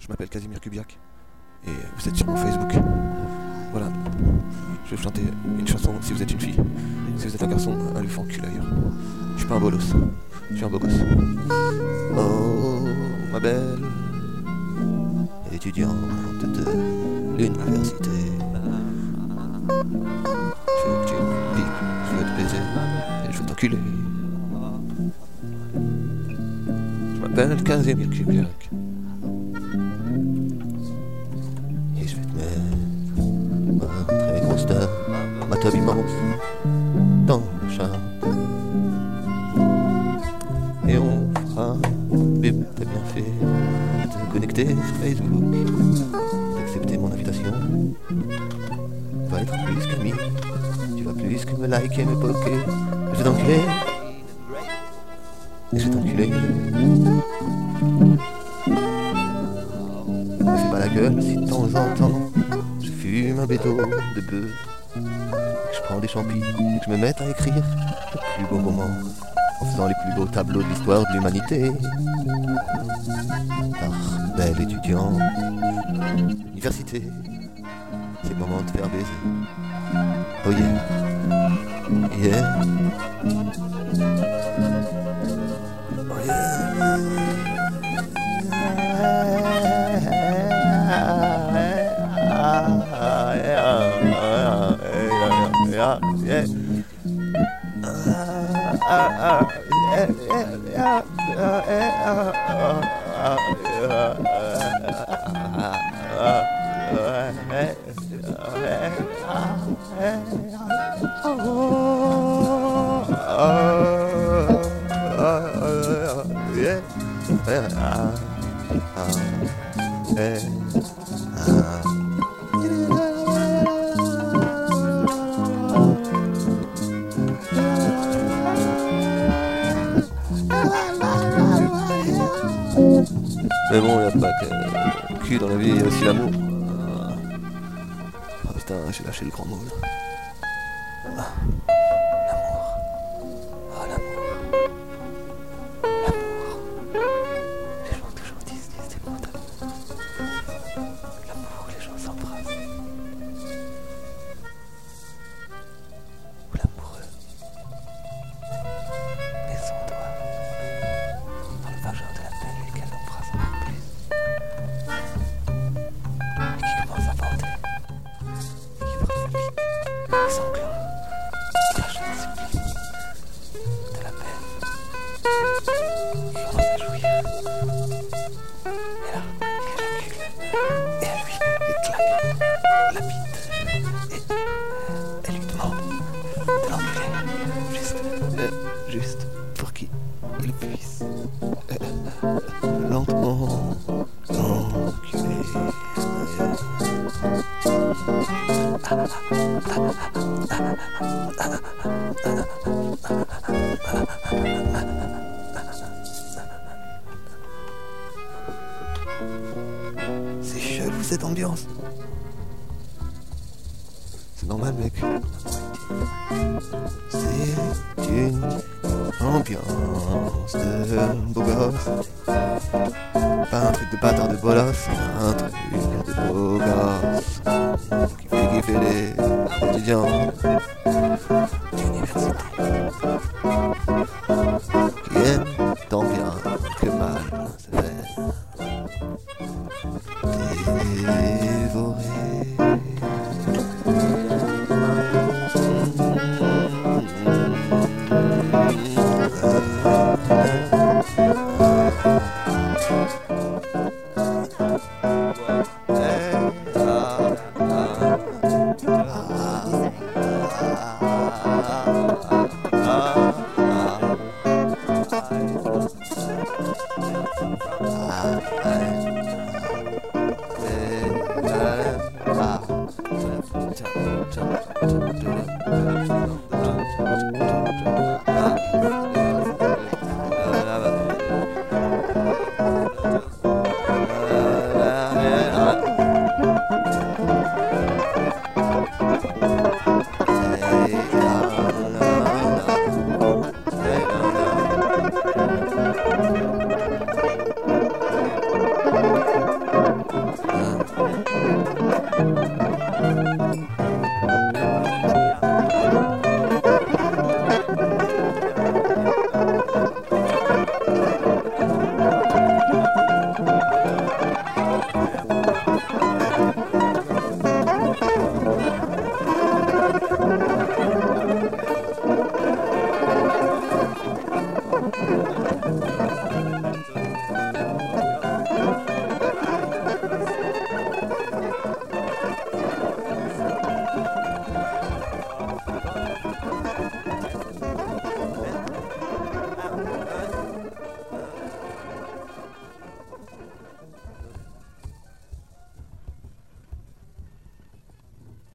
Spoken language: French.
m'appelle Casimir Kubiak et vous êtes sur mon Facebook. Voilà. Je vais vous chanter une chanson si vous êtes une fille. Si vous êtes un garçon, allez vous faire enculer ailleurs. Je suis pas un bolos. Je suis un beau gosse. Oh, ma belle étudiante de l'université. Je veux que tu me piques, je veux te baiser et je veux t'enculer. Je m'appelle Casimir Kubiak et je vais te mettre ma très grosse table, ma table immense dans le chat. Et on fera, bim, t'as bien fait de te connecter sur Facebook, d'accepter mon invitation. Tu vas être plus qu'ami, tu vas plus que me liker, me poker. Je vais t'enculer, et je vais t'enculer. Me fais pas la gueule si de temps en temps je fume un bédo de bœuf, que je prends des champis et que je me mette à écrire le plus beau roman en faisant les plus beaux tableaux de l'histoire de l'humanité. Par belle étudiant, université, c'est le moment de faire baiser. Oh yeah, yeah. Oh yeah, yeah, Mais bon, y'a pas que le cul dans la vie, y'a aussi l'amour. Oh putain, j'ai lâché le grand mot là. Ah, l'amour. Oh l'amour. L'amour. Les gens toujours disent des mots d'amour. L'amour, les gens s'embrassent. Ou l'amoureux met son doigt dans le vagin de la belle et qu'elle l'embrasse encore plus. Et qui commence à bander. Et qui frappe le vide. Et sanglant. Crache dans ses plis. De la belle. Qui commence à jouir. Et là, il recule. Et à lui, il claque la bite. Et elle lui demande de l'enculer. Juste pour qu'il puisse lentement l'enculer. C'est chelou cette ambiance. C'est normal mec. C'est une ambiance de beau gosse. Pas un truc de bâtard de bolos, un truc de beau gosse qui fait kiffer les étudiants d'université qui aiment tant bien que mal se faire dévorer.